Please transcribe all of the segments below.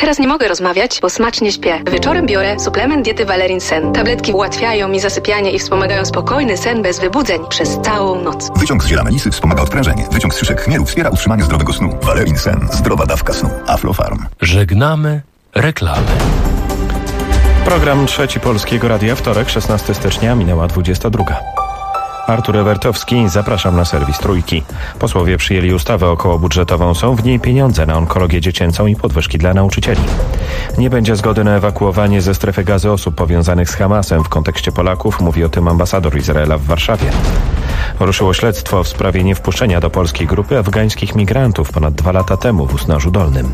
Teraz nie mogę rozmawiać, bo smacznie śpię. Wieczorem biorę suplement diety Valerin Sen. Tabletki ułatwiają mi zasypianie i wspomagają spokojny sen bez wybudzeń przez całą noc. Wyciąg z ziela melisy wspomaga odprężenie. Wyciąg z szyszek chmielu wspiera utrzymanie zdrowego snu. Valerin Sen. Zdrowa dawka snu. Aflofarm. Żegnamy reklamy. Program Trzeci Polskiego Radia, wtorek, 16 stycznia, minęła 22. Artur Ewertowski, zapraszam na serwis Trójki. Posłowie przyjęli ustawę okołobudżetową. Są w niej pieniądze na onkologię dziecięcą i podwyżki dla nauczycieli. Nie będzie zgody na ewakuowanie ze strefy gazy osób powiązanych z Hamasem. W kontekście Polaków mówi o tym ambasador Izraela w Warszawie. Ruszyło śledztwo w sprawie niewpuszczenia do polskiej grupy afgańskich migrantów ponad 2 lata temu w Usnarzu Dolnym.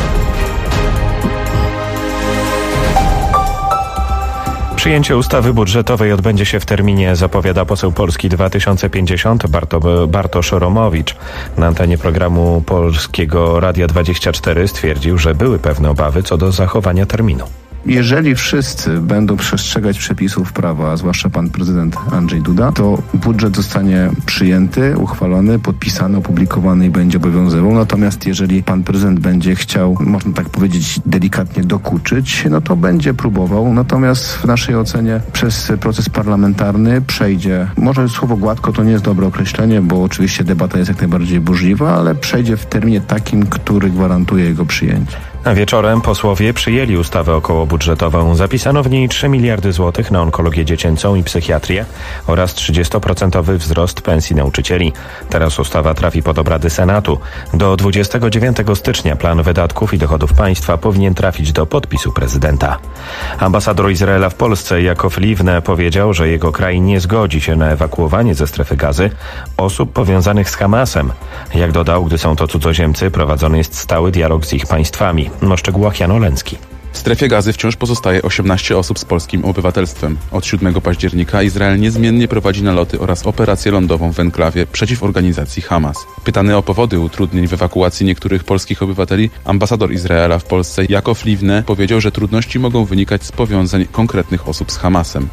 Przyjęcie ustawy budżetowej odbędzie się w terminie, zapowiada poseł Polski 2050 Bartosz Romowicz. Na antenie programu Polskiego Radia 24 stwierdził, że były pewne obawy co do zachowania terminu. Jeżeli wszyscy będą przestrzegać przepisów prawa, a zwłaszcza pan prezydent Andrzej Duda, to budżet zostanie przyjęty, uchwalony, podpisany, opublikowany i będzie obowiązywał. Natomiast jeżeli pan prezydent będzie chciał, można tak powiedzieć, delikatnie dokuczyć, no to będzie próbował. Natomiast w naszej ocenie przez proces parlamentarny przejdzie, może słowo gładko to nie jest dobre określenie, bo oczywiście debata jest jak najbardziej burzliwa, ale przejdzie w terminie takim, który gwarantuje jego przyjęcie. A wieczorem posłowie przyjęli ustawę okołobudżetową. Zapisano w niej 3 miliardy złotych na onkologię dziecięcą i psychiatrię oraz 30% wzrost pensji nauczycieli. Teraz ustawa trafi pod obrady Senatu. Do 29 stycznia plan wydatków i dochodów państwa powinien trafić do podpisu prezydenta. Ambasador Izraela w Polsce Jakow Livne powiedział, że jego kraj nie zgodzi się na ewakuowanie ze strefy gazy osób powiązanych z Hamasem. Jak dodał, gdy są to cudzoziemcy, prowadzony jest stały dialog z ich państwami. O szczegółach Jan Oleński. W strefie gazy wciąż pozostaje 18 osób z polskim obywatelstwem. Od 7 października Izrael niezmiennie prowadzi naloty oraz operację lądową w enklawie przeciw organizacji Hamas. Pytany o powody utrudnień w ewakuacji niektórych polskich obywateli, ambasador Izraela w Polsce Jakow Livne powiedział, że trudności mogą wynikać z powiązań konkretnych osób z Hamasem.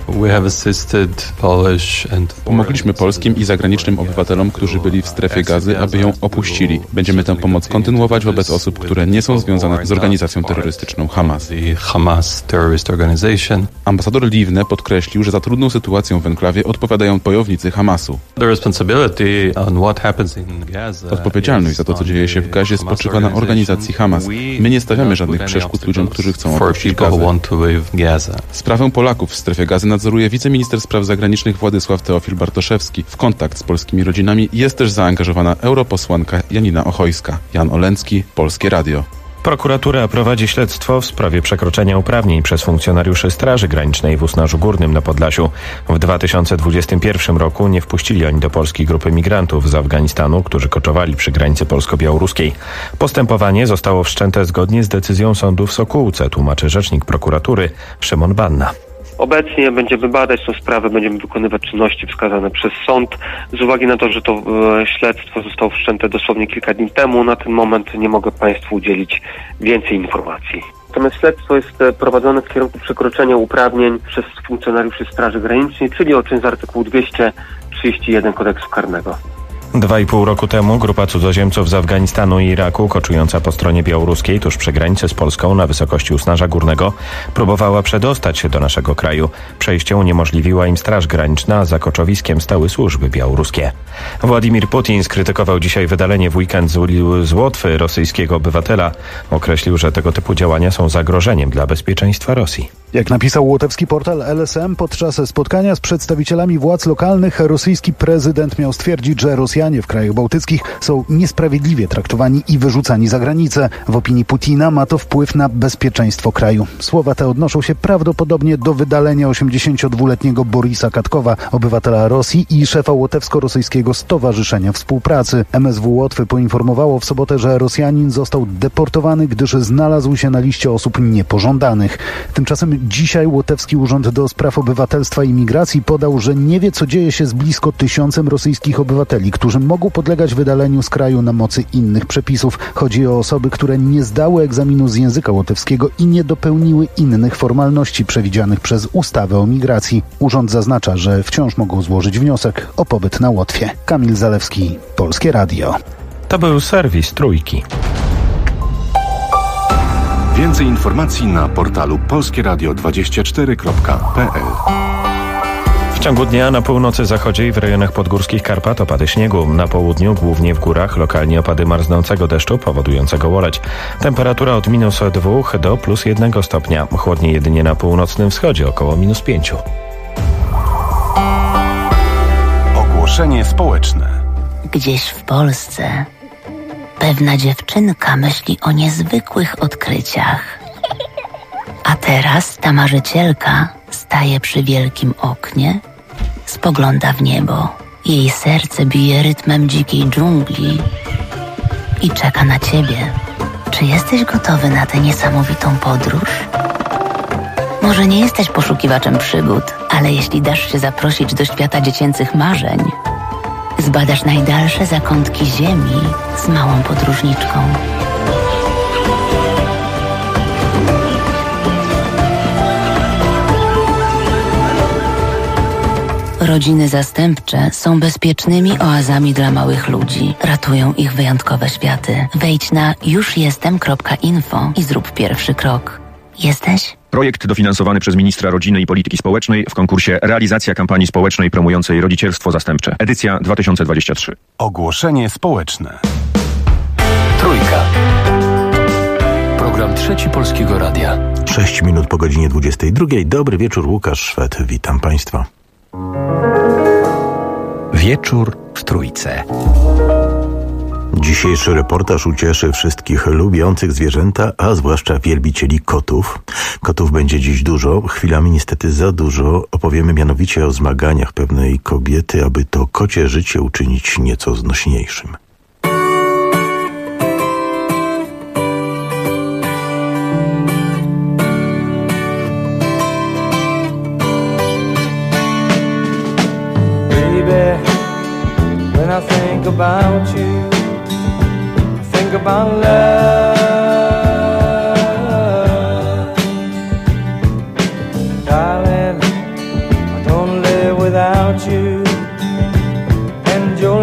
Pomogliśmy polskim i zagranicznym obywatelom, którzy byli w strefie gazy, aby ją opuścili. Będziemy tę pomoc kontynuować wobec osób, które nie są związane z organizacją terrorystyczną Hamas. Ambasador Livne podkreślił, że za trudną sytuacją w enklawie odpowiadają bojownicy Hamasu. Odpowiedzialność za to, co dzieje się w Gazie, spoczywa na organizacji Hamas. My nie stawiamy żadnych przeszkód ludziom, którzy chcą opuścić Gazę. Sprawę Polaków w strefie Gazy nadzoruje wiceminister spraw zagranicznych Władysław Teofil Bartoszewski. W kontakt z polskimi rodzinami jest też zaangażowana europosłanka Janina Ochojska. Jan Oleński, Polskie Radio. Prokuratura prowadzi śledztwo w sprawie przekroczenia uprawnień przez funkcjonariuszy Straży Granicznej w Usnarzu Górnym na Podlasiu. W 2021 roku nie wpuścili oni do Polski grupy migrantów z Afganistanu, którzy koczowali przy granicy polsko-białoruskiej. Postępowanie zostało wszczęte zgodnie z decyzją sądu w Sokółce, tłumaczy rzecznik prokuratury Szymon Banna. Obecnie będziemy badać tę sprawę, będziemy wykonywać czynności wskazane przez sąd. Z uwagi na to, że to śledztwo zostało wszczęte dosłownie kilka dni temu, na ten moment nie mogę Państwu udzielić więcej informacji. Natomiast śledztwo jest prowadzone w kierunku przekroczenia uprawnień przez funkcjonariuszy Straży Granicznej, czyli o czyn z artykułu 231 Kodeksu Karnego. 2,5 roku temu grupa cudzoziemców z Afganistanu i Iraku, koczująca po stronie białoruskiej tuż przy granicy z Polską na wysokości Usnarza Górnego, próbowała przedostać się do naszego kraju. Przejście uniemożliwiła im Straż Graniczna, a za koczowiskiem stały służby białoruskie. Władimir Putin skrytykował dzisiaj wydalenie w weekend z Łotwy rosyjskiego obywatela. Określił, że tego typu działania są zagrożeniem dla bezpieczeństwa Rosji. Jak napisał łotewski portal LSM, podczas spotkania z przedstawicielami władz lokalnych rosyjski prezydent miał stwierdzić, że Rosjanie w krajach bałtyckich są niesprawiedliwie traktowani i wyrzucani za granicę. W opinii Putina ma to wpływ na bezpieczeństwo kraju. Słowa te odnoszą się prawdopodobnie do wydalenia 82-letniego Borisa Katkowa, obywatela Rosji i szefa Łotewsko-Rosyjskiego Stowarzyszenia Współpracy. MSW Łotwy poinformowało w sobotę, że Rosjanin został deportowany, gdyż znalazł się na liście osób niepożądanych. Tymczasem dzisiaj Łotewski Urząd do Spraw Obywatelstwa i Migracji podał, że nie wie, co dzieje się z blisko 1000 rosyjskich obywateli, którzy mogą podlegać wydaleniu z kraju na mocy innych przepisów. Chodzi o osoby, które nie zdały egzaminu z języka łotewskiego i nie dopełniły innych formalności przewidzianych przez ustawę o migracji. Urząd zaznacza, że wciąż mogą złożyć wniosek o pobyt na Łotwie. Kamil Zalewski, Polskie Radio. To był serwis Trójki. Więcej informacji na portalu polskieradio24.pl. W ciągu dnia na północy, zachodzie i w rejonach podgórskich Karpat opady śniegu. Na południu, głównie w górach, lokalnie opady marznącego deszczu powodującego łoleć. Temperatura od -2 do +1 stopnia. Chłodniej jedynie na północnym wschodzie, około -5. Ogłoszenie społeczne. Gdzieś w Polsce pewna dziewczynka myśli o niezwykłych odkryciach. A teraz ta marzycielka staje przy wielkim oknie, spogląda w niebo. Jej serce bije rytmem dzikiej dżungli i czeka na ciebie. Czy jesteś gotowy na tę niesamowitą podróż? Może nie jesteś poszukiwaczem przygód, ale jeśli dasz się zaprosić do świata dziecięcych marzeń, zbadasz najdalsze zakątki ziemi z małą podróżniczką. Rodziny zastępcze są bezpiecznymi oazami dla małych ludzi. Ratują ich wyjątkowe światy. Wejdź na jużjestem.info i zrób pierwszy krok. Jesteś? Projekt dofinansowany przez ministra rodziny i polityki społecznej w konkursie Realizacja kampanii społecznej promującej rodzicielstwo zastępcze. Edycja 2023. Ogłoszenie społeczne. Trójka. Program Trzeci Polskiego Radia. 6 minut po godzinie 22. Dobry wieczór, Łukasz Szwed. Witam Państwa. Wieczór w Trójce. Dzisiejszy reportaż ucieszy wszystkich lubiących zwierzęta, a zwłaszcza wielbicieli kotów. Kotów będzie dziś dużo, chwilami niestety za dużo. Opowiemy mianowicie o zmaganiach pewnej kobiety, aby to kocie życie uczynić nieco znośniejszym. Baby, when I think about you, think about love. Darling, I don't live without you and your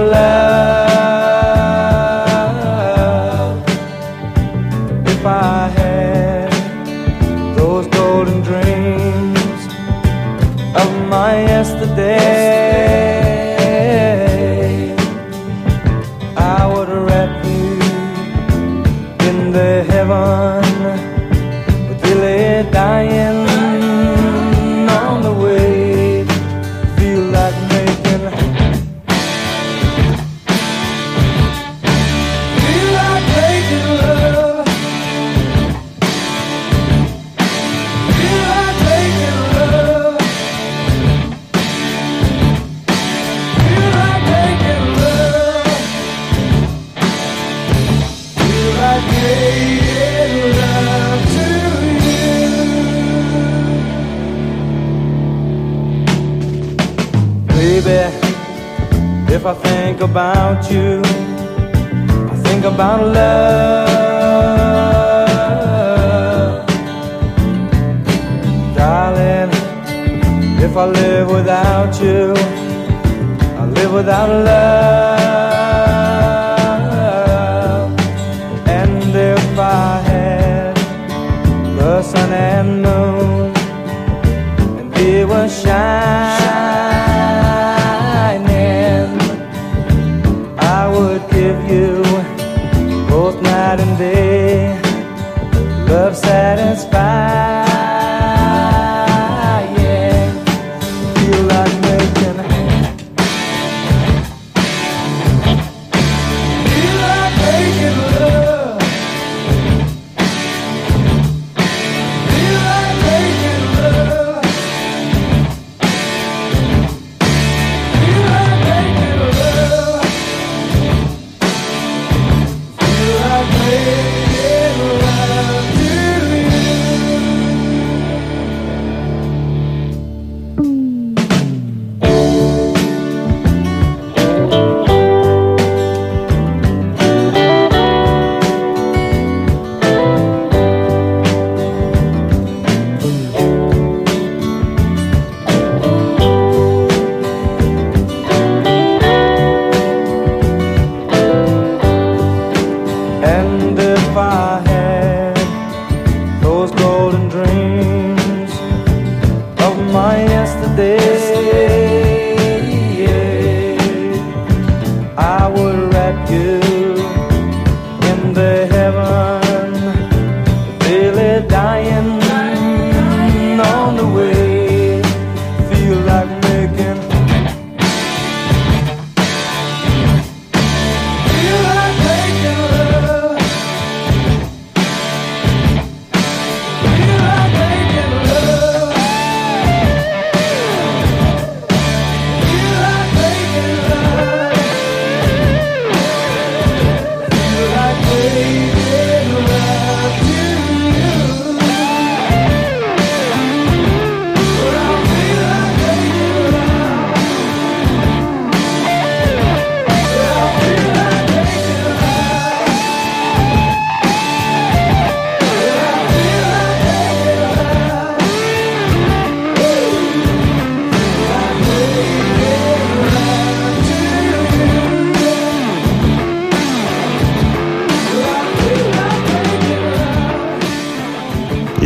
love. If I had those golden dreams of my yesterday, I would wrap you in the heaven, but really dying on the way. Feel like making, feel like making love, feel like making love, feel like making love, feel like making love to you. Baby, if I think about you, I think about love. Darling, if I live without you, I live without love. And if I had the sun and moon, and they were shining, I would give you both night and day love satisfying. Feel like making, feel like making love, feel like making love, feel like making love, feel like making love to you.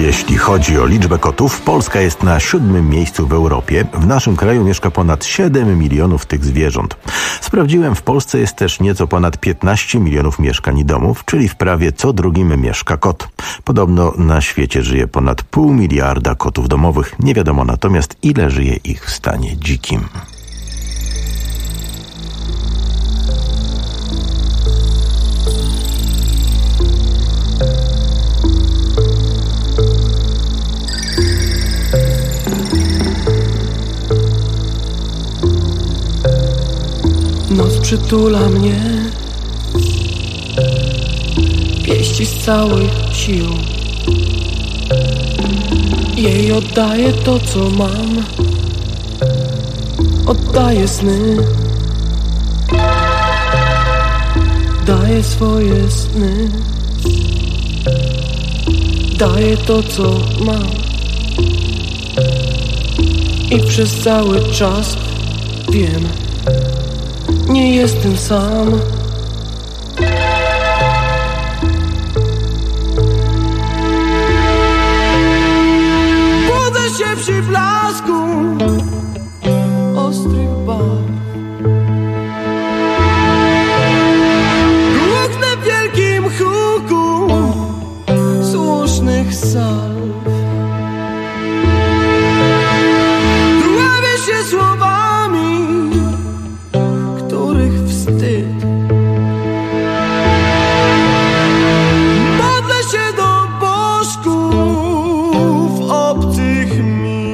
Jeśli chodzi o liczbę kotów, Polska jest na 7. miejscu w Europie. W naszym kraju mieszka ponad 7 milionów tych zwierząt. Sprawdziłem, w Polsce jest też nieco ponad 15 milionów mieszkań i domów, czyli w prawie co drugim mieszka kot. Podobno na świecie żyje ponad 0,5 miliarda kotów domowych. Nie wiadomo natomiast, ile żyje ich w stanie dzikim. Noc przytula mnie, pieści z całej siłą. Jej oddaję to, co mam, oddaję sny, daję swoje sny, daję to, co mam. I przez cały czas wiem, nie jestem sam. Budzę się przy blasku ostrych barw. Głuknę w wielkim huku słusznych salw. Dławię się słowami, których wstyd. Modlę się do bożków obcych mi.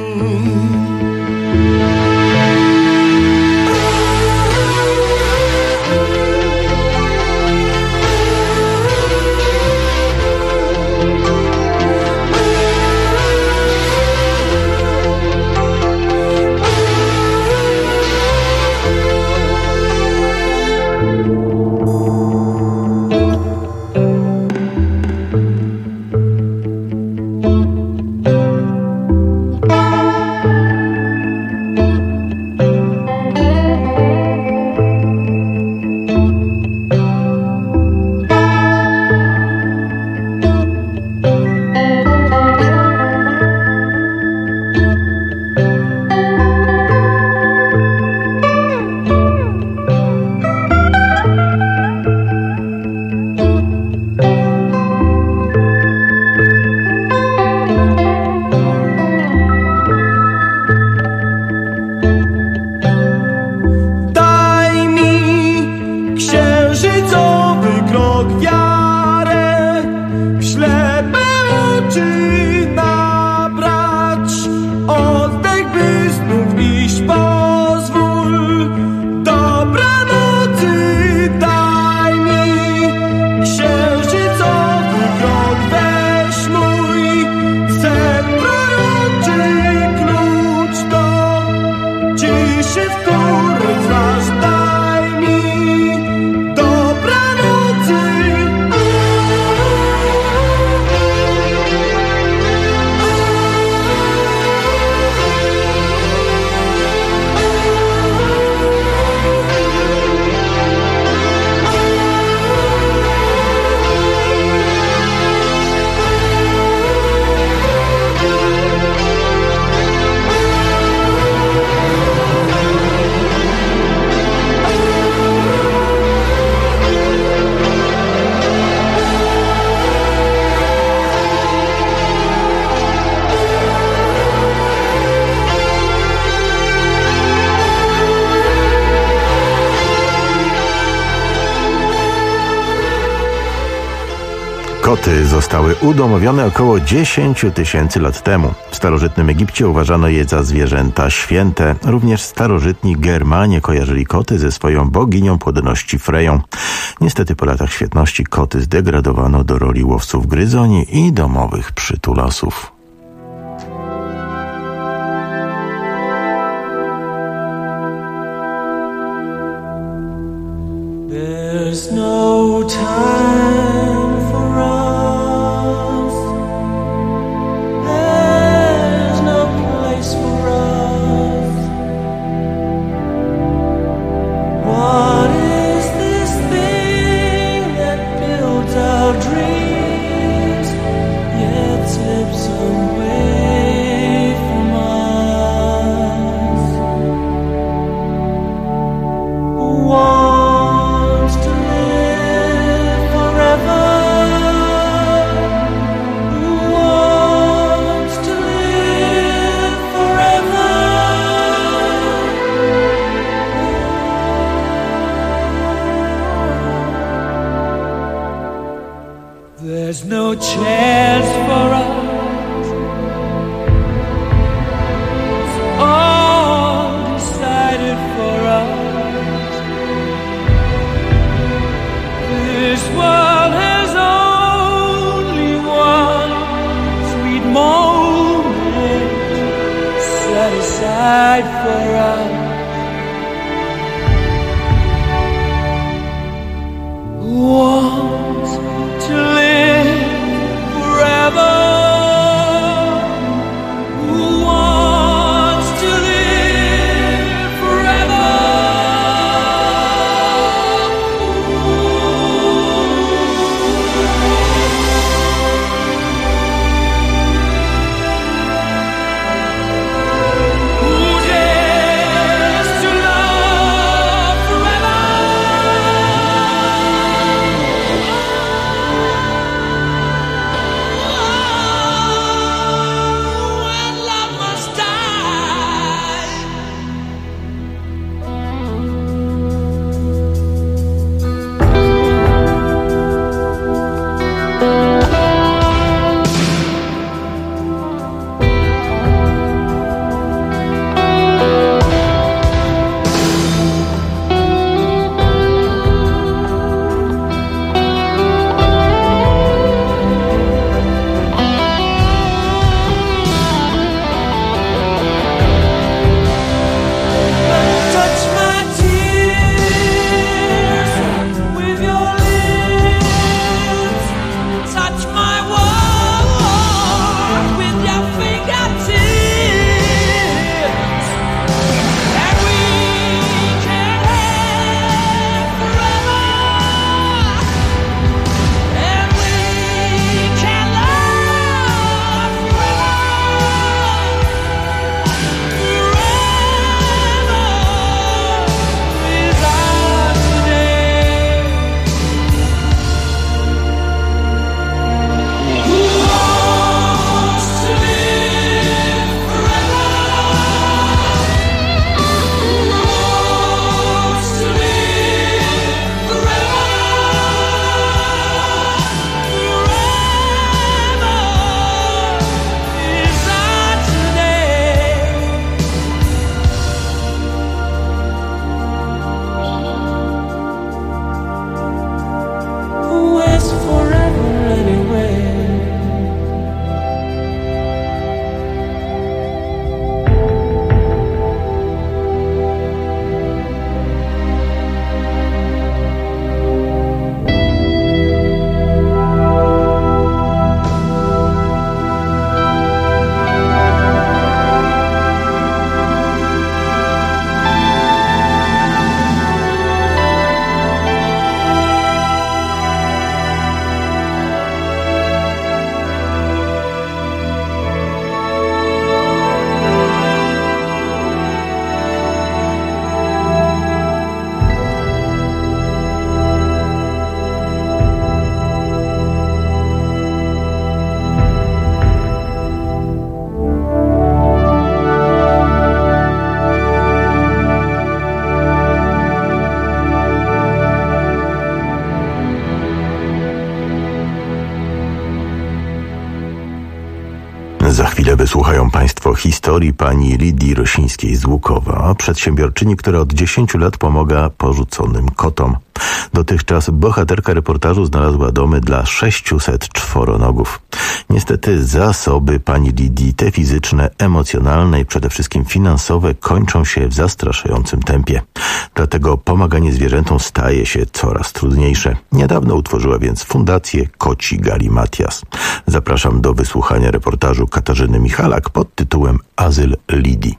Koty zostały udomowione około 10 tysięcy lat temu. W starożytnym Egipcie uważano je za zwierzęta święte. Również starożytni Germanie kojarzyli koty ze swoją boginią płodności Freją. Niestety po latach świetności koty zdegradowano do roli łowców gryzoni i domowych przytulasów. There's no time for us. There's no place for us. What is this thing that builds our dreams, yet slips away? decide for us. Who wants to live forever? Who wants to live forever? Who dares to love forever? When love must die. Touch my tears with your lips. Touch my world with your fingertips. And we can live forever. And we can love forever. Who is forever anyway? Za chwilę wysłuchają Państwo historii pani Lidii Rosińskiej z Łukowa, przedsiębiorczyni, która od 10 lat pomaga porzuconym kotom. Dotychczas bohaterka reportażu znalazła domy dla 600 czworonogów. Niestety zasoby pani Lidii, te fizyczne, emocjonalne i przede wszystkim finansowe, kończą się w zastraszającym tempie. Dlatego pomaganie zwierzętom staje się coraz trudniejsze. Niedawno utworzyła więc Fundację Koci Galimatias. Zapraszam do wysłuchania reportażu Katarzyny Michalak pod tytułem Azyl Lidii.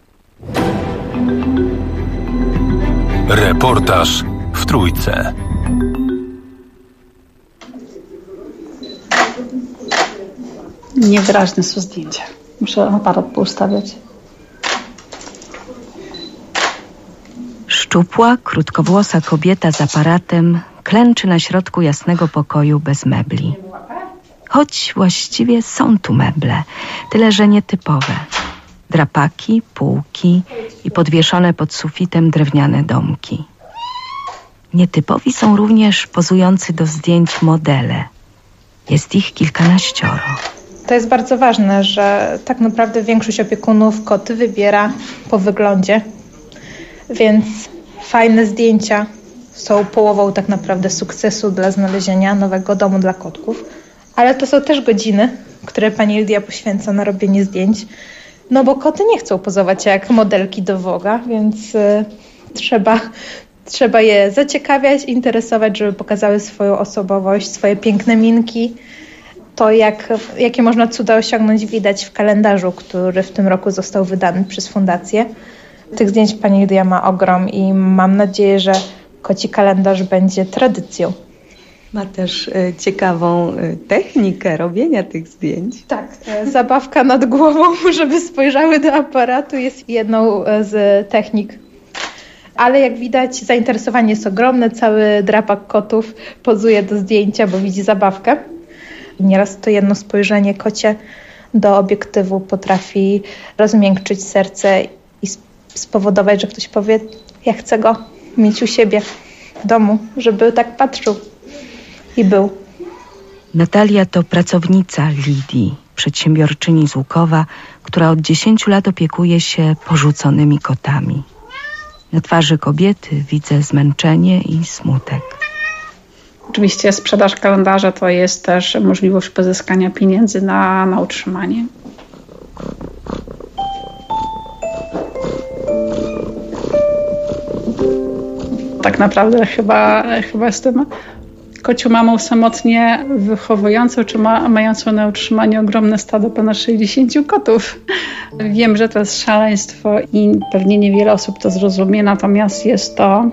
Reportaż w Trójce. Niewyraźne są zdjęcia. Muszę aparat poustawiać. Szczupła, krótkowłosa kobieta z aparatem klęczy na środku jasnego pokoju bez mebli. Choć właściwie są tu meble, tyle że nietypowe. Drapaki, półki i podwieszone pod sufitem drewniane domki. Nietypowi są również pozujący do zdjęć modele. Jest ich kilkanaścioro. To jest bardzo ważne, że tak naprawdę większość opiekunów koty wybiera po wyglądzie, więc fajne zdjęcia są połową tak naprawdę sukcesu dla znalezienia nowego domu dla kotków. Ale to są też godziny, które pani Lidia poświęca na robienie zdjęć, No bo koty nie chcą pozować jak modelki do Vogue'a, więc trzeba je zaciekawiać, interesować, żeby pokazały swoją osobowość, swoje piękne minki. To, jakie można cuda osiągnąć, widać w kalendarzu, który w tym roku został wydany przez fundację. Tych zdjęć pani Lidia ma ogrom i mam nadzieję, że koci kalendarz będzie tradycją. Ma też ciekawą technikę robienia tych zdjęć. Tak, zabawka nad głową, żeby spojrzały do aparatu, jest jedną z technik. Ale jak widać, zainteresowanie jest ogromne. Cały drapak kotów pozuje do zdjęcia, bo widzi zabawkę. Nieraz to jedno spojrzenie kocie do obiektywu potrafi rozmiękczyć serce i spowodować, że ktoś powie, ja chcę go mieć u siebie w domu, żeby tak patrzył i był. Natalia to pracownica Lidii, przedsiębiorczyni z Łukowa, która od 10 lat opiekuje się porzuconymi kotami. Na twarzy kobiety widzę zmęczenie i smutek. Oczywiście sprzedaż kalendarza to jest też możliwość pozyskania pieniędzy na utrzymanie. Tak naprawdę chyba jestem kocią mamą samotnie wychowującą, czy mającą na utrzymaniu ogromne stado ponad 60 kotów. Wiem, że to jest szaleństwo i pewnie niewiele osób to zrozumie, natomiast jest to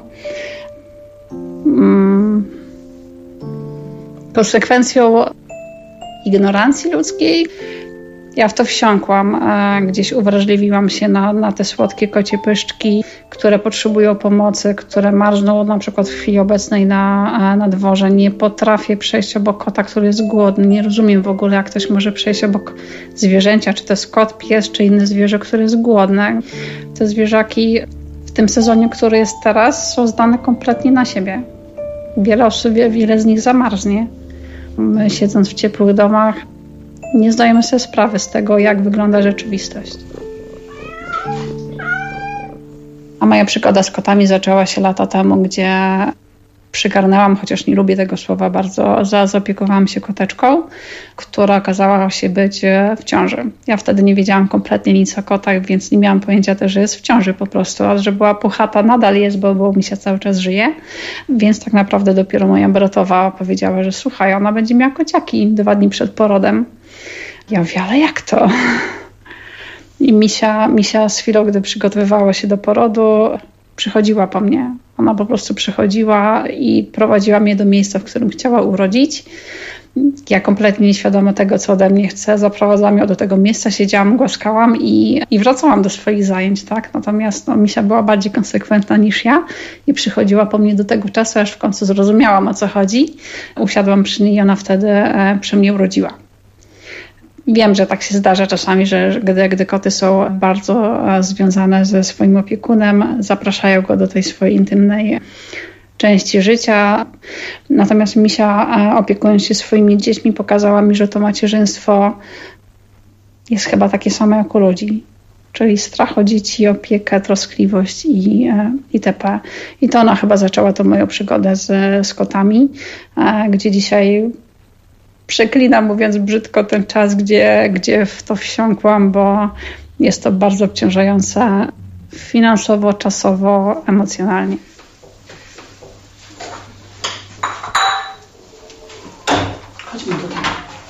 konsekwencją ignorancji ludzkiej. Ja w to wsiąkłam, gdzieś uwrażliwiłam się na te słodkie kocie pyszczki, które potrzebują pomocy, które marzną na przykład w chwili obecnej na dworze. Nie potrafię przejść obok kota, który jest głodny. Nie rozumiem w ogóle, jak ktoś może przejść obok zwierzęcia, czy to jest kot, pies, czy inne zwierzę, które jest głodne. Te zwierzaki w tym sezonie, który jest teraz, są zdane kompletnie na siebie. Wiele z nich zamarznie. My, siedząc w ciepłych domach, nie zdajemy sobie sprawy z tego, jak wygląda rzeczywistość. A moja przygoda z kotami zaczęła się lata temu, gdzie przygarnęłam, chociaż nie lubię tego słowa bardzo, zaopiekowałam się koteczką, która okazała się być w ciąży. Ja wtedy nie wiedziałam kompletnie nic o kotach, więc nie miałam pojęcia też, że jest w ciąży po prostu, a że była puchata, nadal jest, bo Misia cały czas żyje, więc tak naprawdę dopiero moja bratowa powiedziała, że słuchaj, ona będzie miała kociaki 2 dni przed porodem. Ja mówię, ale jak to? I Misia z chwilą, gdy przygotowywała się do porodu, przychodziła po mnie. Ona po prostu przychodziła i prowadziła mnie do miejsca, w którym chciała urodzić. Ja kompletnie nieświadoma tego, co ode mnie chce, zaprowadzałam ją do tego miejsca, siedziałam, głaskałam i wracałam do swoich zajęć, tak? Natomiast Misia była bardziej konsekwentna niż ja i przychodziła po mnie do tego czasu, aż w końcu zrozumiałam, o co chodzi. Usiadłam przy niej i ona wtedy przy mnie urodziła. Wiem, że tak się zdarza czasami, że gdy koty są bardzo związane ze swoim opiekunem, zapraszają go do tej swojej intymnej części życia. Natomiast Misia, opiekując się swoimi dziećmi, pokazała mi, że to macierzyństwo jest chyba takie samo jak u ludzi. Czyli strach o dzieci, opiekę, troskliwość itp. I to ona chyba zaczęła tą moją przygodę z kotami, gdzie dzisiaj przeklinam, mówiąc brzydko, ten czas, gdzie w to wsiąkłam, bo jest to bardzo obciążające finansowo, czasowo, emocjonalnie. Chodźmy tutaj.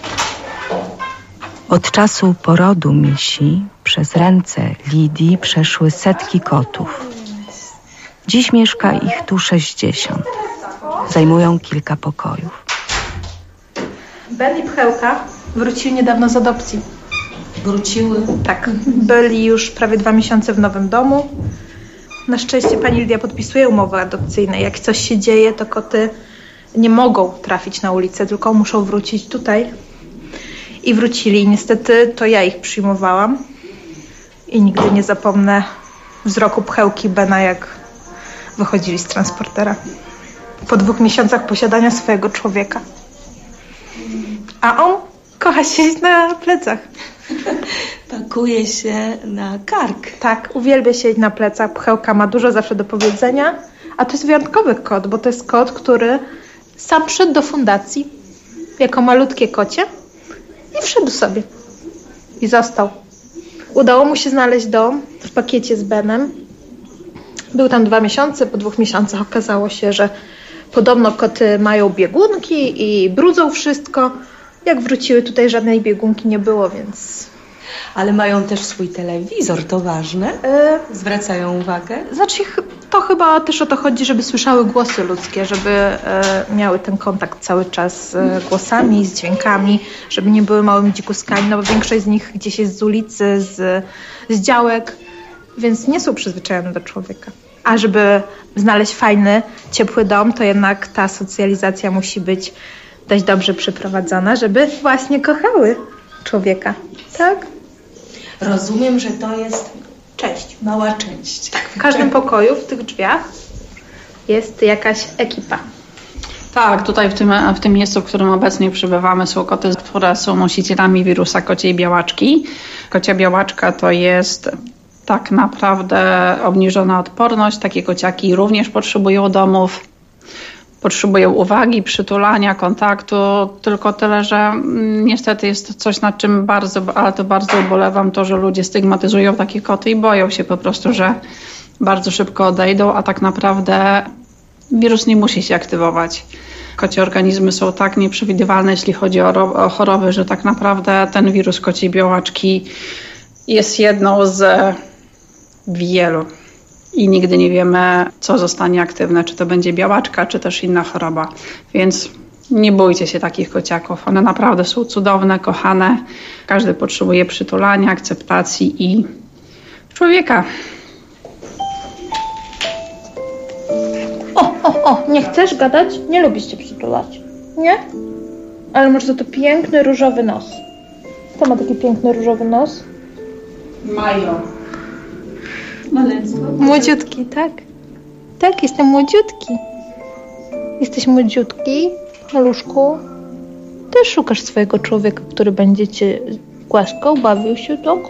Od czasu porodu Misi przez ręce Lidii przeszły setki kotów. Dziś mieszka ich tu 60. Zajmują kilka pokojów. Ben i Pchełka wrócili niedawno z adopcji. Wróciły? Tak. Byli już prawie 2 miesiące w nowym domu. Na szczęście pani Lidia podpisuje umowy adopcyjne. Jak coś się dzieje, to koty nie mogą trafić na ulicę, tylko muszą wrócić tutaj. I wrócili. I niestety to ja ich przyjmowałam. I nigdy nie zapomnę wzroku Pchełki i Bena, jak wychodzili z transportera. Po 2 miesiącach posiadania swojego człowieka. A on kocha siedzieć na plecach. Pakuje się na kark. Tak, uwielbia siedzieć na plecach. Pchełka ma dużo zawsze do powiedzenia. A to jest wyjątkowy kot, bo to jest kot, który sam wszedł do fundacji jako malutkie kocie i wszedł sobie. I został. Udało mu się znaleźć dom w pakiecie z Benem. Był tam 2 miesiące, po 2 miesiącach okazało się, że podobno koty mają biegunki i brudzą wszystko. Jak wróciły, tutaj żadnej biegunki nie było, więc... Ale mają też swój telewizor, to ważne? Zwracają uwagę? Znaczy, to chyba też o to chodzi, żeby słyszały głosy ludzkie, żeby miały ten kontakt cały czas z głosami, z dźwiękami, żeby nie były małymi dzikuskami, no bo większość z nich gdzieś jest z ulicy, z działek, więc nie są przyzwyczajone do człowieka. A żeby znaleźć fajny, ciepły dom, to jednak ta socjalizacja musi być dość dobrze przeprowadzona, żeby właśnie kochały człowieka, tak? Rozumiem, że to jest część. Mała część. Tak, w każdym pokoju, w tych drzwiach jest jakaś ekipa. Tak, tutaj w tym miejscu, w którym obecnie przebywamy, są koty, które są nosicielami wirusa kociej białaczki. Kocia białaczka to jest tak naprawdę obniżona odporność. Takie kociaki również potrzebują domów, potrzebują uwagi, przytulania, kontaktu. Tylko tyle, że niestety jest coś, nad czym bardzo ubolewam, to, że ludzie stygmatyzują takie koty i boją się po prostu, że bardzo szybko odejdą, a tak naprawdę wirus nie musi się aktywować. Kocie organizmy są tak nieprzewidywalne, jeśli chodzi o choroby, że tak naprawdę ten wirus kociej białaczki jest jedną z wielu. I nigdy nie wiemy, co zostanie aktywne, czy to będzie białaczka, czy też inna choroba. Więc nie bójcie się takich kociaków. One naprawdę są cudowne, kochane. Każdy potrzebuje przytulania, akceptacji i człowieka. O, nie chcesz gadać? Nie lubisz się przytulać. Nie? Ale masz za to piękny różowy nos. Kto ma taki piękny różowy nos? Mają. Młodziutki, tak? Tak, jestem młodziutki. Jesteś młodziutki na łóżku. Też szukasz swojego człowieka, który będzie cię głaskał, bawił się, tak?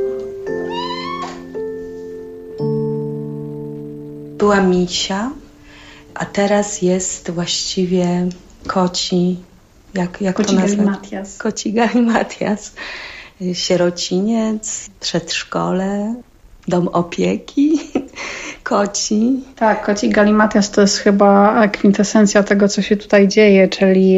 Była misia, a teraz jest właściwie koci... Jak to nazwać? Galimatias. Koci Galimatias. Sierociniec, przedszkole, dom opieki, koci. Tak, koci Galimatias to jest chyba kwintesencja tego, co się tutaj dzieje, czyli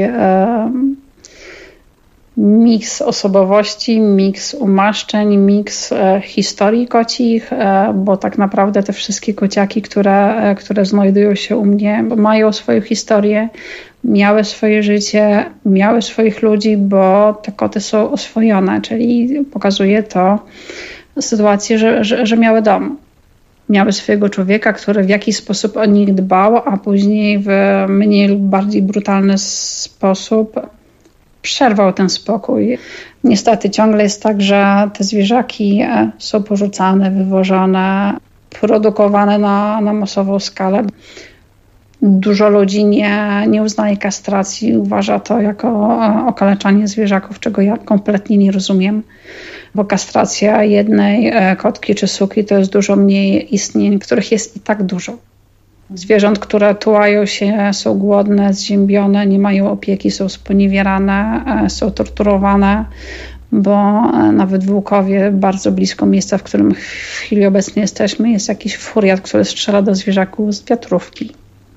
miks osobowości, miks umaszczeń, miks historii kocich, bo tak naprawdę te wszystkie kociaki, które znajdują się u mnie, mają swoją historię, miały swoje życie, miały swoich ludzi, bo te koty są oswojone, czyli pokazuje to sytuację, że miały dom. Miały swojego człowieka, który w jakiś sposób o nich dbał, a później w mniej lub bardziej brutalny sposób przerwał ten spokój. Niestety ciągle jest tak, że te zwierzaki są porzucane, wywożone, produkowane na masową skalę. Dużo ludzi nie uznaje kastracji, uważa to jako okaleczanie zwierzaków, czego ja kompletnie nie rozumiem, bo kastracja jednej kotki czy suki to jest dużo mniej istnień, których jest i tak dużo. Zwierząt, które tułają się, są głodne, zziębione, nie mają opieki, są sponiewierane, są torturowane, bo nawet w Łukowie, bardzo blisko miejsca, w którym w chwili obecnej jesteśmy, jest jakiś furiat, który strzela do zwierzaków z wiatrówki.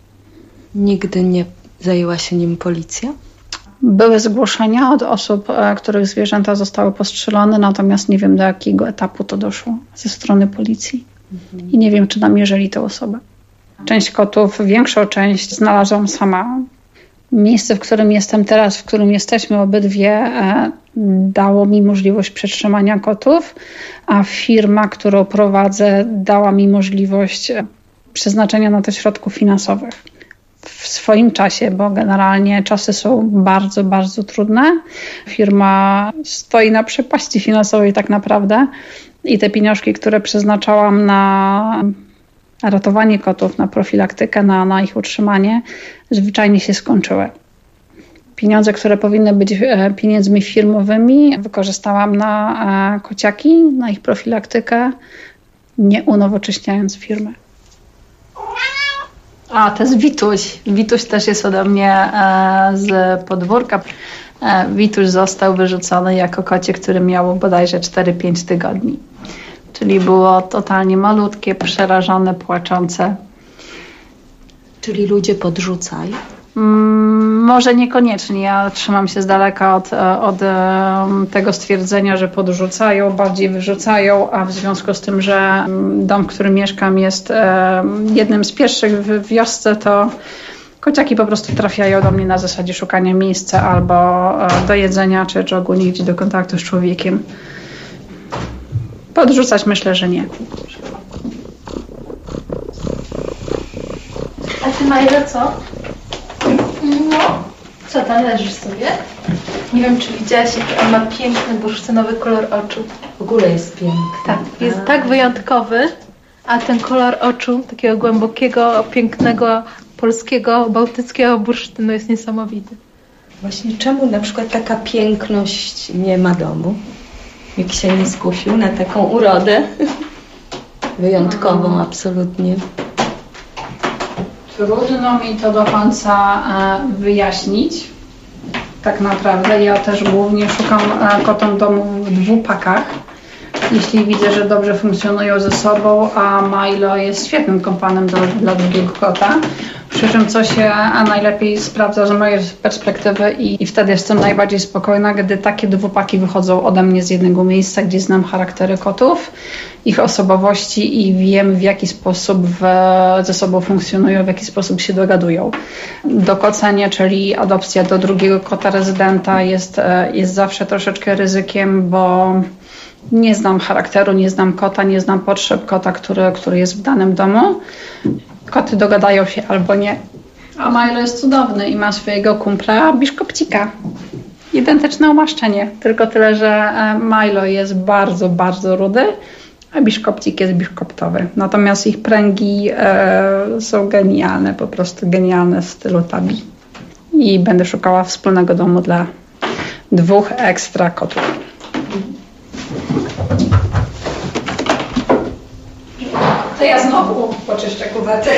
Nigdy nie zajęła się nim policja? Były zgłoszenia od osób, których zwierzęta zostały postrzelone, natomiast nie wiem, do jakiego etapu to doszło ze strony policji. I nie wiem, czy namierzyli tę osobę. Część kotów, większą część znalazłam sama. Miejsce, w którym jestem teraz, w którym jesteśmy obydwie, dało mi możliwość przetrzymania kotów, a firma, którą prowadzę, dała mi możliwość przeznaczenia na to środków finansowych. W swoim czasie, bo generalnie czasy są bardzo, bardzo trudne. Firma stoi na przepaści finansowej tak naprawdę i te pieniążki, które przeznaczałam na ratowanie kotów, na profilaktykę, na ich utrzymanie, zwyczajnie się skończyły. Pieniądze, które powinny być pieniędzmi firmowymi, wykorzystałam na kociaki, na ich profilaktykę, nie unowocześniając firmy. A, to jest Wituś. Wituś też jest ode mnie z podwórka. Wituś został wyrzucony jako kocie, który miał bodajże 4-5 tygodni. Czyli było totalnie malutkie, przerażone, płaczące. Czyli ludzie podrzucają? Może niekoniecznie. Ja trzymam się z daleka od tego stwierdzenia, że podrzucają, bardziej wyrzucają, a w związku z tym, że dom, w którym mieszkam, jest jednym z pierwszych w wiosce, to kociaki po prostu trafiają do mnie na zasadzie szukania miejsca albo do jedzenia, czy ogólnie gdzieś do kontaktu z człowiekiem. Podrzucać myślę, że nie. A ty, Majra, co? No. Co tam, leżysz sobie? Nie wiem, czy widziałaś, jaki on ma piękny bursztynowy kolor oczu. W ogóle jest piękny. Tak, jest tak wyjątkowy, a ten kolor oczu, takiego głębokiego, pięknego, polskiego, bałtyckiego bursztynu jest niesamowity. Właśnie czemu na przykład taka piękność nie ma domu? Nikt się nie skusił na taką urodę. Wyjątkową absolutnie. Trudno mi to do końca wyjaśnić. Tak naprawdę ja też głównie szukam kotom domu w dwupakach. Jeśli widzę, że dobrze funkcjonują ze sobą, a Milo jest świetnym kompanem dla drugiego kota. Przy czym co się najlepiej sprawdza z mojej perspektywy i wtedy jestem najbardziej spokojna, gdy takie dwupaki wychodzą ode mnie z jednego miejsca, gdzie znam charaktery kotów, ich osobowości i wiem, w jaki sposób ze sobą funkcjonują, w jaki sposób się dogadują. Dokocenie, czyli adopcja do drugiego kota rezydenta jest zawsze troszeczkę ryzykiem, bo nie znam charakteru, nie znam kota, nie znam potrzeb kota, który jest w danym domu. Koty dogadają się albo nie. A Milo jest cudowny i ma swojego kumpla biszkopcika. Identyczne umaszczenie, tylko tyle, że Milo jest bardzo, bardzo rudy, a biszkopcik jest biszkoptowy. Natomiast ich pręgi są genialne, po prostu genialne w stylu tabi. I będę szukała wspólnego domu dla 2 ekstra kotów. To ja znowu poczyszczę kuwety.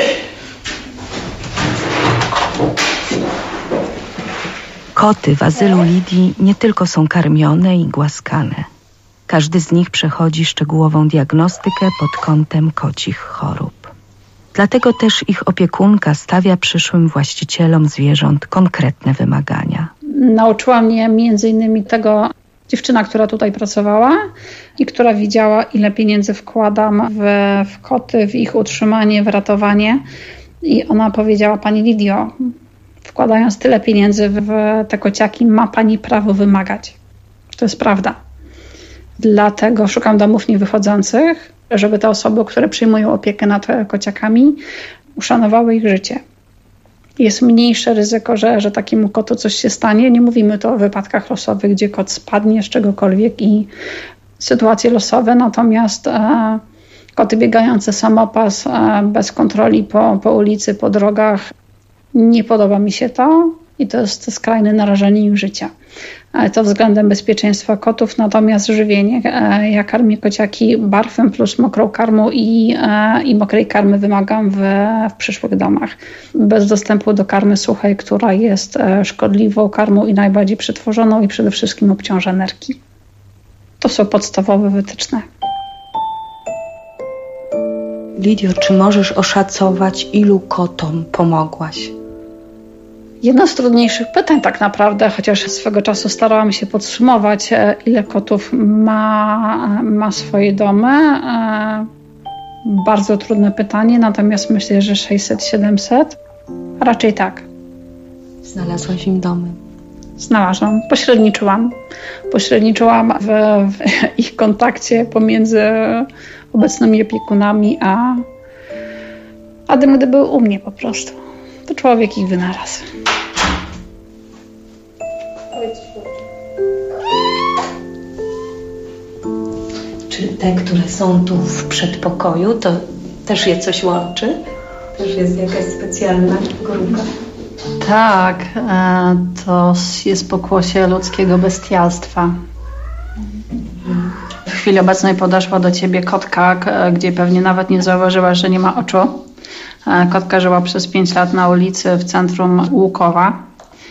Koty w azylu Lidii nie tylko są karmione i głaskane. Każdy z nich przechodzi szczegółową diagnostykę pod kątem kocich chorób. Dlatego też ich opiekunka stawia przyszłym właścicielom zwierząt konkretne wymagania. Nauczyła mnie między innymi tego dziewczyna, która tutaj pracowała i która widziała, ile pieniędzy wkładam w koty, w ich utrzymanie, w ratowanie. I ona powiedziała: pani Lidio, wkładając tyle pieniędzy w te kociaki, ma pani prawo wymagać. To jest prawda. Dlatego szukam domów niewychodzących, żeby te osoby, które przyjmują opiekę nad kociakami, uszanowały ich życie. Jest mniejsze ryzyko, że takiemu kotu coś się stanie. Nie mówimy tu o wypadkach losowych, gdzie kot spadnie z czegokolwiek i sytuacje losowe. Natomiast koty biegające samopas bez kontroli po ulicy, po drogach, nie podoba mi się to i to jest skrajne narażenie ich życia. To względem bezpieczeństwa kotów, natomiast żywienie. Ja karmię kociaki barwem plus mokrą karmą i mokrej karmy wymagam w przyszłych domach. Bez dostępu do karmy suchej, która jest szkodliwą karmą i najbardziej przetworzoną i przede wszystkim obciąża nerki. To są podstawowe wytyczne. Lidio, czy możesz oszacować, ilu kotom pomogłaś? Jedno z trudniejszych pytań tak naprawdę, chociaż swego czasu starałam się podsumować, ile kotów ma swoje domy. Bardzo trudne pytanie, natomiast myślę, że 600-700. Raczej tak. Znalazłaś im domy? Znalazłam. Pośredniczyłam w ich kontakcie pomiędzy obecnymi opiekunami, a gdy był u mnie po prostu. To człowiek ich wynalazł. Czy te, które są tu w przedpokoju, to też je coś łączy? Też jest jakaś specjalna grupa? Tak, to jest pokłosie ludzkiego bestialstwa. W chwili obecnej podeszła do ciebie kotka, gdzie pewnie nawet nie zauważyłaś, że nie ma oczu. Kotka żyła przez 5 lat na ulicy w centrum Łukowa.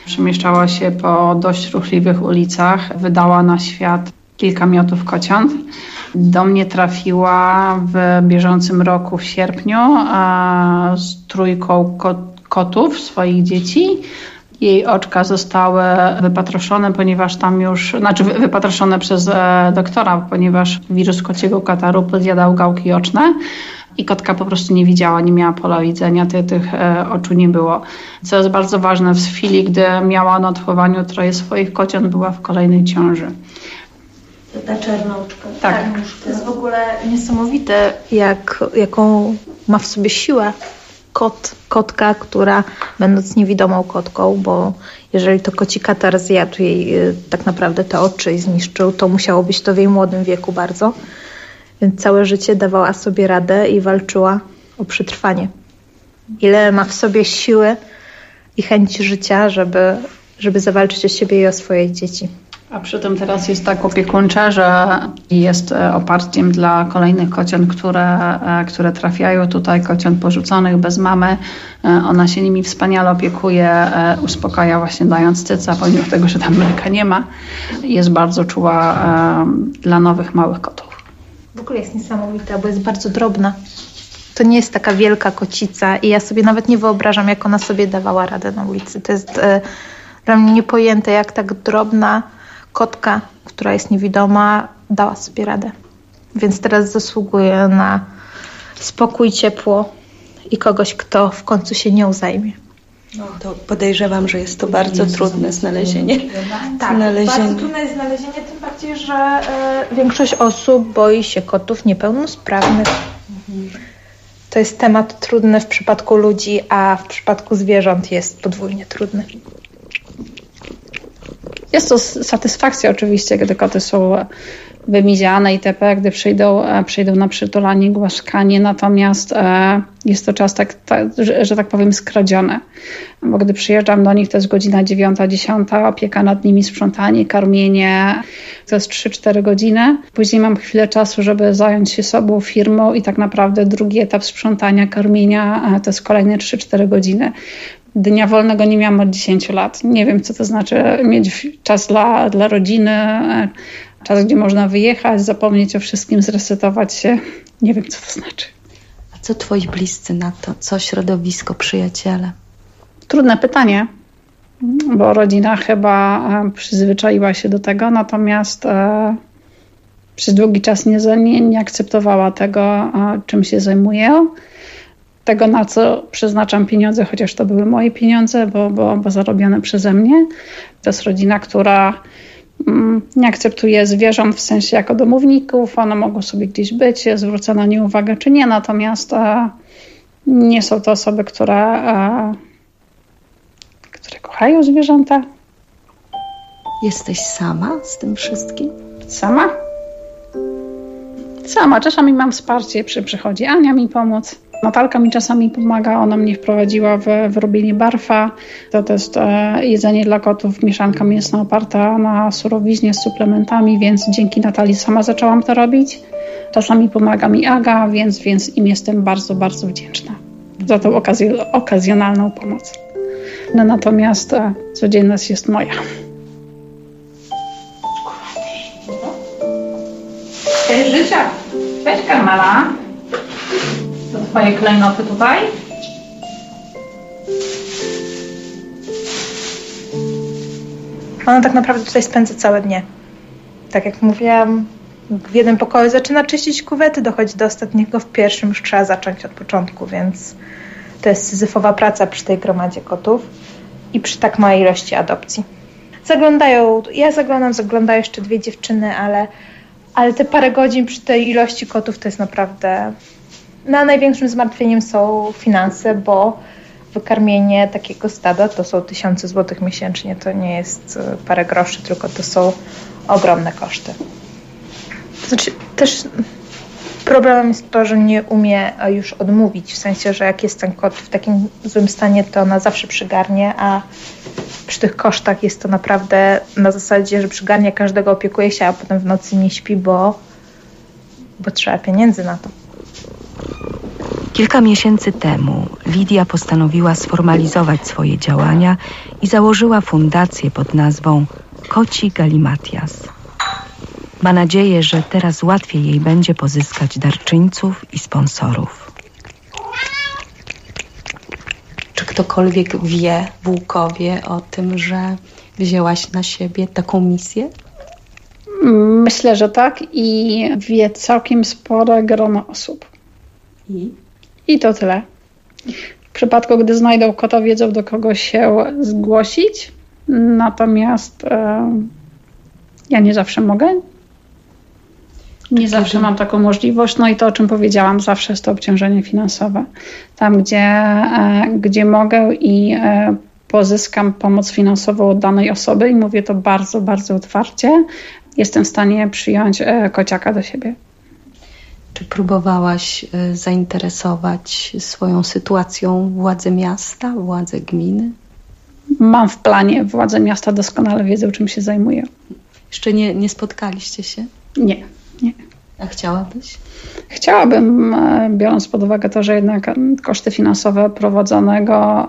Przemieszczała się po dość ruchliwych ulicach. Wydała na świat kilka miotów kociąt. Do mnie trafiła w bieżącym roku w sierpniu z 3 kotów, swoich dzieci. Jej oczka zostały wypatroszone, ponieważ wypatroszone przez doktora, ponieważ wirus kociego kataru podjadał gałki oczne i kotka po prostu nie widziała, nie miała pola widzenia, tych oczu nie było. Co jest bardzo ważne, w chwili, gdy miała na odchowaniu 3 swoich kociąt, była w kolejnej ciąży. Ta czarnoczka. Tak. To jest w ogóle niesamowite, jaką ma w sobie siłę kotka, która będąc niewidomą kotką, bo jeżeli to koci katar zjadł jej tak naprawdę te oczy i zniszczył, to musiało być to w jej młodym wieku bardzo. Więc całe życie dawała sobie radę i walczyła o przetrwanie. Ile ma w sobie siły i chęci życia, żeby zawalczyć o siebie i o swoje dzieci. A przy tym teraz jest tak opiekuńcze, że jest oparciem dla kolejnych kociąt, które trafiają tutaj, kociąt porzuconych bez mamy. Ona się nimi wspaniale opiekuje, uspokaja właśnie dając cyca, pomimo tego, że tam mleka nie ma. Jest bardzo czuła dla nowych małych kotów. W ogóle jest niesamowita, bo jest bardzo drobna. To nie jest taka wielka kocica i ja sobie nawet nie wyobrażam, jak ona sobie dawała radę na ulicy. To jest dla mnie niepojęte, jak tak drobna kotka, która jest niewidoma, dała sobie radę. Więc teraz zasługuje na spokój, ciepło i kogoś, kto w końcu się nią zajmie. No, to podejrzewam, że jest to bardzo trudne znalezienie. Tak, bardzo trudne jest znalezienie, tym bardziej, że większość osób boi się kotów niepełnosprawnych. To jest temat trudny w przypadku ludzi, a w przypadku zwierząt jest podwójnie trudny. Jest to satysfakcja oczywiście, gdy koty są wymiziane itp., gdy przyjdą na przytulanie, głaskanie, natomiast jest to czas, że tak powiem, skradziony. Bo gdy przyjeżdżam do nich, to jest godzina 9-10, opieka nad nimi, sprzątanie, karmienie, to jest 3-4 godziny. Później mam chwilę czasu, żeby zająć się sobą, firmą i tak naprawdę drugi etap sprzątania, karmienia to jest kolejne 3-4 godziny. Dnia wolnego nie miałam od 10 lat. Nie wiem, co to znaczy mieć czas dla rodziny, czas, gdzie można wyjechać, zapomnieć o wszystkim, zresetować się. Nie wiem, co to znaczy. A co twoi bliscy na to? Co środowisko, przyjaciele? Trudne pytanie, bo rodzina chyba przyzwyczaiła się do tego, natomiast przez długi czas nie akceptowała tego, czym się zajmuję. Tego, na co przeznaczam pieniądze, chociaż to były moje pieniądze, bo zarobione przeze mnie. To jest rodzina, która nie akceptuje zwierząt w sensie jako domowników. One mogą sobie gdzieś być, zwrócę na nie uwagę czy nie, natomiast nie są to osoby, które kochają zwierzęta. Jesteś sama z tym wszystkim? Sama? Sama. Czasami mam wsparcie, przychodzi Ania mi pomóc. Natalka mi czasami pomaga, ona mnie wprowadziła w robienie barfa. To jest jedzenie dla kotów, mieszanka mięsna oparta na surowiźnie z suplementami, więc dzięki Natalii sama zaczęłam to robić. Czasami pomaga mi Aga, więc im jestem bardzo, bardzo wdzięczna za tą okazjonalną pomoc. No, natomiast codzienność jest moja. Cześć życia! Cześć Karmela! To twoje klejnoty tutaj. Ona tak naprawdę tutaj spędza całe dnie. Tak jak mówiłam, w jednym pokoju zaczyna czyścić kuwety, dochodzi do ostatniego w pierwszym, już trzeba zacząć od początku, więc to jest syzyfowa praca przy tej gromadzie kotów i przy tak małej ilości adopcji. Zaglądają jeszcze 2 dziewczyny, ale te parę godzin przy tej ilości kotów to jest naprawdę... największym zmartwieniem są finanse, bo wykarmienie takiego stada to są 1000 złotych miesięcznie. To nie jest parę groszy, tylko to są ogromne koszty. To znaczy, też problemem jest to, że nie umie już odmówić, w sensie, że jak jest ten kot w takim złym stanie, to ona zawsze przygarnie, a przy tych kosztach jest to naprawdę na zasadzie, że przygarnia każdego, opiekuje się, a potem w nocy nie śpi, bo trzeba pieniędzy na to. Kilka miesięcy temu Lidia postanowiła sformalizować swoje działania i założyła fundację pod nazwą Koci Galimatias. Ma nadzieję, że teraz łatwiej jej będzie pozyskać darczyńców i sponsorów. Czy ktokolwiek wie w Łukowie o tym, że wzięłaś na siebie taką misję? Myślę, że tak i wie całkiem spore grono osób. I to tyle. W przypadku, gdy znajdą kota, wiedzą, do kogo się zgłosić. Natomiast ja nie zawsze mogę. Nie zawsze mam taką możliwość. No i to, o czym powiedziałam, zawsze jest to obciążenie finansowe. Tam, gdzie mogę i pozyskam pomoc finansową od danej osoby i mówię to bardzo, bardzo otwarcie, jestem w stanie przyjąć kociaka do siebie. Czy próbowałaś zainteresować swoją sytuacją władze miasta, władze gminy? Mam w planie. Władze miasta doskonale wiedzą, czym się zajmuję. Jeszcze nie spotkaliście się? Nie. A chciałabyś? Chciałabym, biorąc pod uwagę to, że jednak koszty finansowe prowadzonego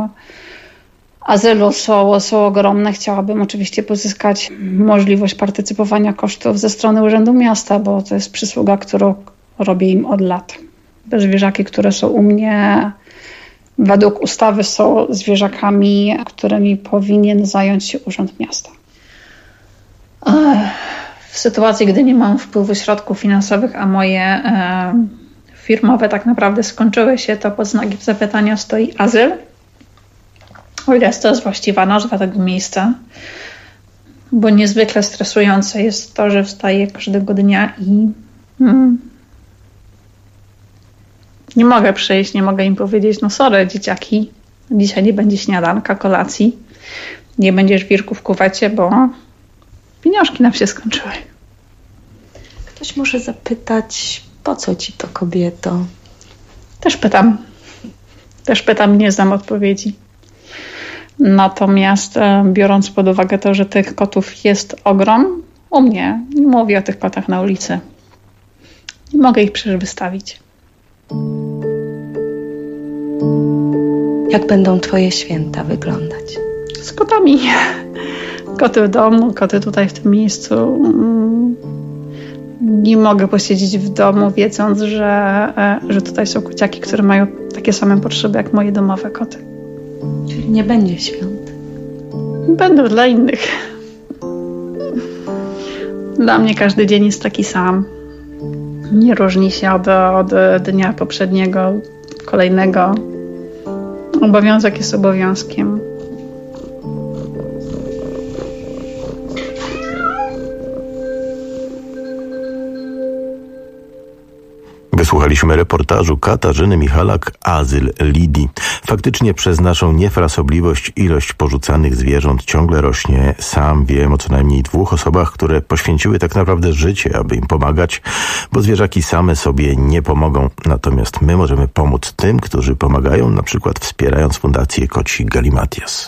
azylu są ogromne. Chciałabym oczywiście pozyskać możliwość partycypowania kosztów ze strony Urzędu Miasta, bo to jest przysługa, którą robię im od lat. Te zwierzaki, które są u mnie, według ustawy są zwierzakami, którymi powinien zająć się Urząd Miasta. W sytuacji, gdy nie mam wpływu środków finansowych, a moje firmowe tak naprawdę skończyły się, to pod znakiem zapytania stoi azyl. O ile to jest właściwa nazwa tego miejsca, bo niezwykle stresujące jest to, że wstaję każdego dnia i nie mogę przyjść, nie mogę im powiedzieć, no sorry dzieciaki, dzisiaj nie będzie śniadanka, kolacji, nie będzie żwirku w kuwecie, bo pieniążki nam się skończyły. Ktoś może zapytać, po co ci to, kobieto? Też pytam, nie znam odpowiedzi. Natomiast biorąc pod uwagę to, że tych kotów jest ogrom, u mnie, nie mówię o tych kotach na ulicy, nie mogę ich przecież wystawić. Jak będą twoje święta wyglądać? Z kotami. Koty w domu, koty tutaj w tym miejscu. Nie mogę posiedzieć w domu, wiedząc, że tutaj są kociaki, które mają takie same potrzeby jak moje domowe koty. Czyli nie będzie świąt? Będą dla innych. Dla mnie każdy dzień jest taki sam. Nie różni się od dnia poprzedniego, kolejnego. Obowiązek jest obowiązkiem. Wysłuchaliśmy reportażu Katarzyny Michalak, Azyl Lidii. Faktycznie przez naszą niefrasobliwość ilość porzucanych zwierząt ciągle rośnie. Sam wiem o co najmniej 2 osobach, które poświęciły tak naprawdę życie, aby im pomagać, bo zwierzaki same sobie nie pomogą. Natomiast my możemy pomóc tym, którzy pomagają, na przykład wspierając Fundację Koci Galimatias.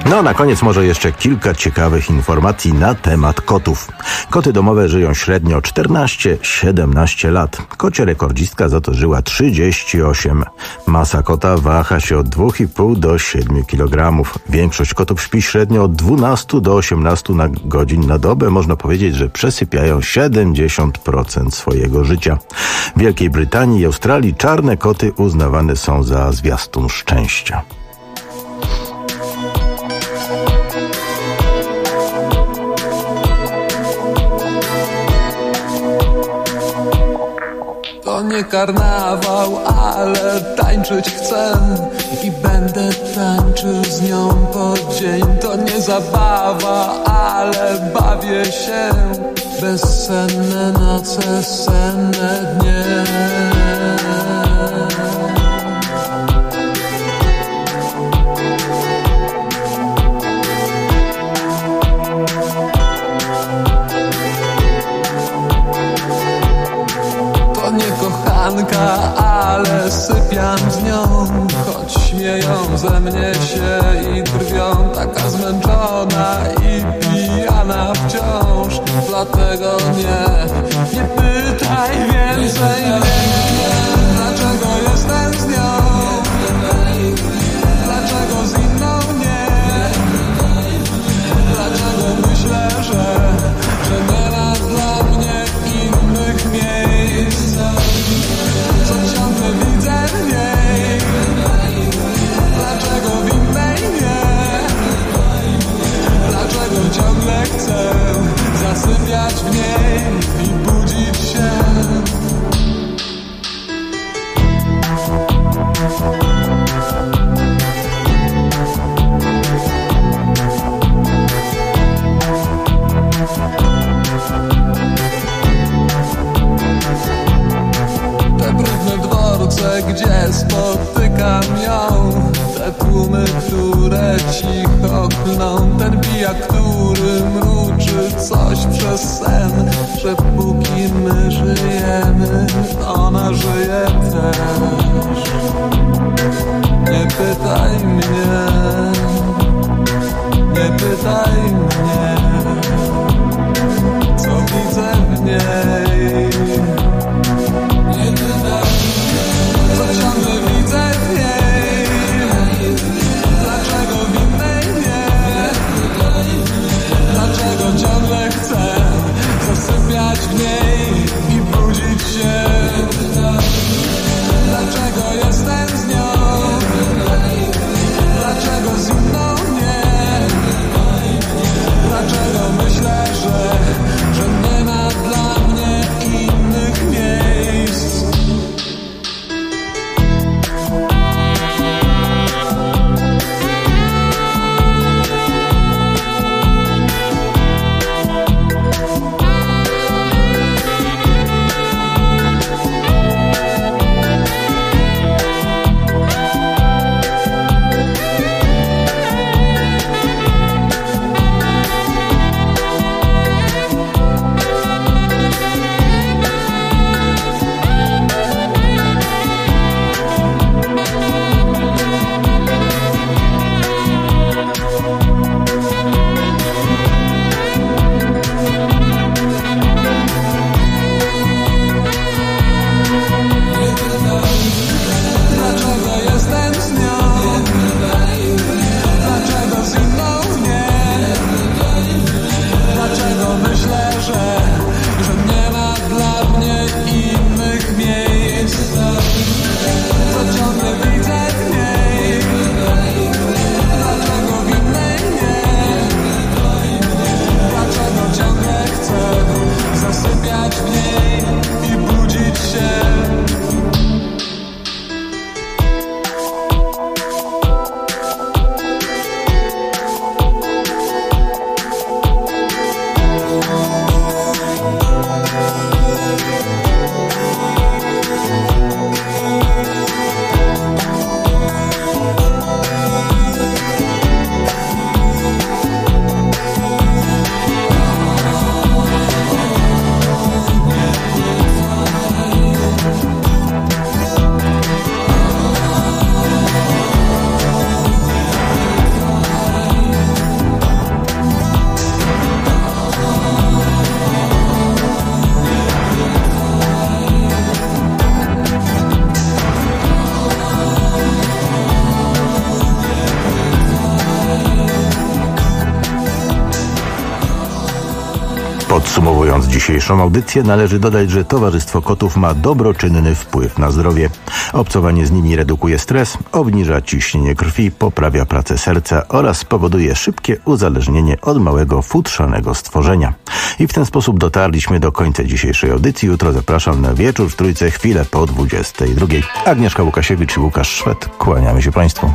No, na koniec może jeszcze kilka ciekawych informacji na temat kotów. Koty domowe żyją średnio 14-17 lat. Kocia rekordzistka za to żyła 38. Masa kota waha się od 2,5 do 7 kg. Większość kotów śpi średnio od 12 do 18 godzin na dobę. Można powiedzieć, że przesypiają 70% swojego życia. W Wielkiej Brytanii i Australii czarne koty uznawane są za zwiastun szczęścia. To nie karnawał, ale tańczyć chcę i będę tańczył z nią po dzień. To nie zabawa, ale bawię się. Bezsenne noce, senne dnie. Ale sypiam z nią, choć śmieją ze mnie się i drwią. Taka zmęczona i pijana wciąż. Dlatego nie pytaj więcej mnie, dlaczego jestem z nią, dlaczego z inną nie, dlaczego myślę, że nie ma dla mnie innych miejsc. Co ciągle widzę w niej, dlaczego w innej nie, dlaczego ciągle chcę zasypiać w niej i budzić się. Gdzie spotykam ją, te tłumy, które cicho klną, ten pijak, który mruczy coś przez sen, że póki my żyjemy, ona żyje też. Nie pytaj mnie, nie pytaj mnie, co widzę w niej. Nie pytaj mnie, co ciągle widzę w niej, dlaczego w innej nie, dlaczego ciągle chcę zasypiać w niej i budzić się, dlaczego jestem z nią, dlaczego z inną nie, dlaczego Podsumowując dzisiejszą audycję, należy dodać, że Towarzystwo Kotów ma dobroczynny wpływ na zdrowie. Obcowanie z nimi redukuje stres, obniża ciśnienie krwi, poprawia pracę serca oraz powoduje szybkie uzależnienie od małego, futrzanego stworzenia. I w ten sposób dotarliśmy do końca dzisiejszej audycji. Jutro zapraszam na Wieczór w Trójce, chwilę po 22. Agnieszka Łukasiewicz i Łukasz Szwed. Kłaniamy się Państwu.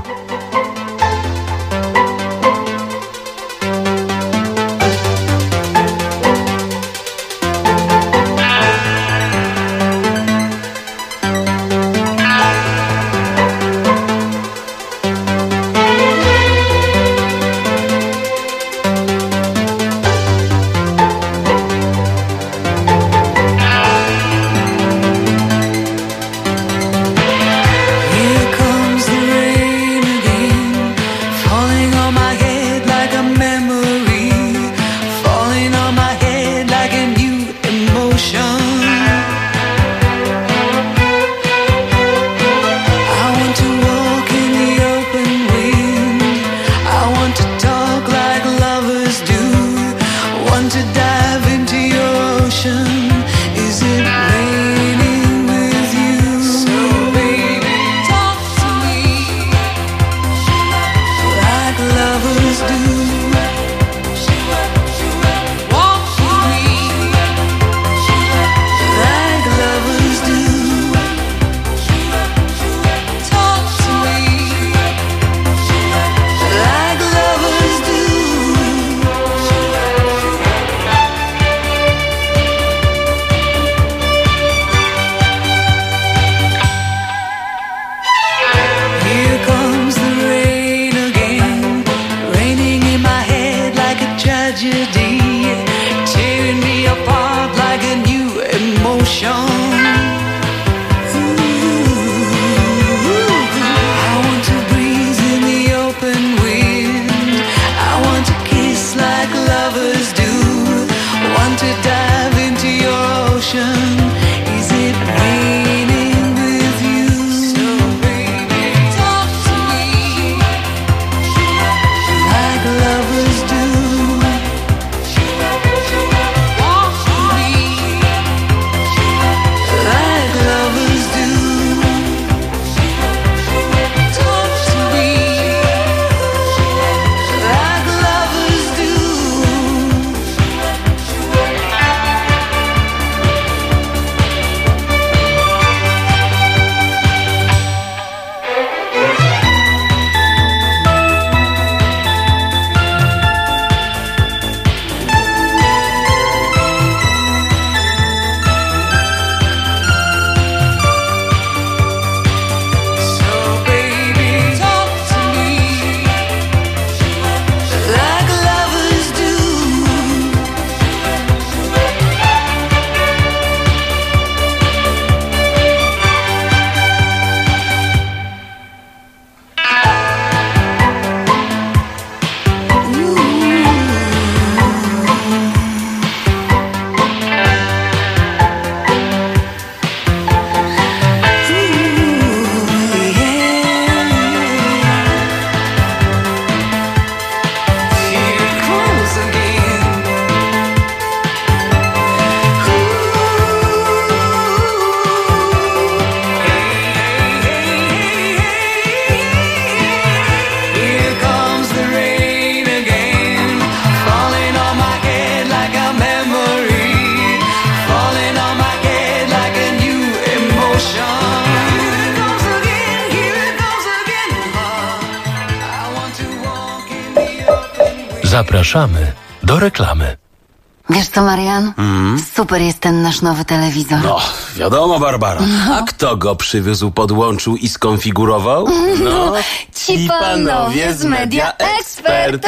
Zapraszamy do reklamy. Wiesz co, Marian? Super jest ten nasz nowy telewizor. No, wiadomo, Barbara. A kto go przywiózł, podłączył i skonfigurował? No, ci panowie z Media Expert.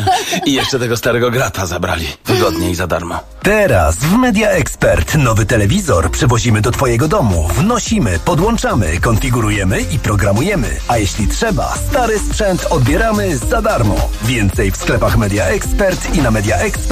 I jeszcze tego starego grata zabrali. Wygodnie i za darmo. Teraz w Media Expert nowy telewizor przywozimy do Twojego domu. Wnosimy, podłączamy, konfigurujemy i programujemy. A jeśli trzeba, stary sprzęt odbieramy za darmo. Więcej w sklepach Media Expert i na Media Expert.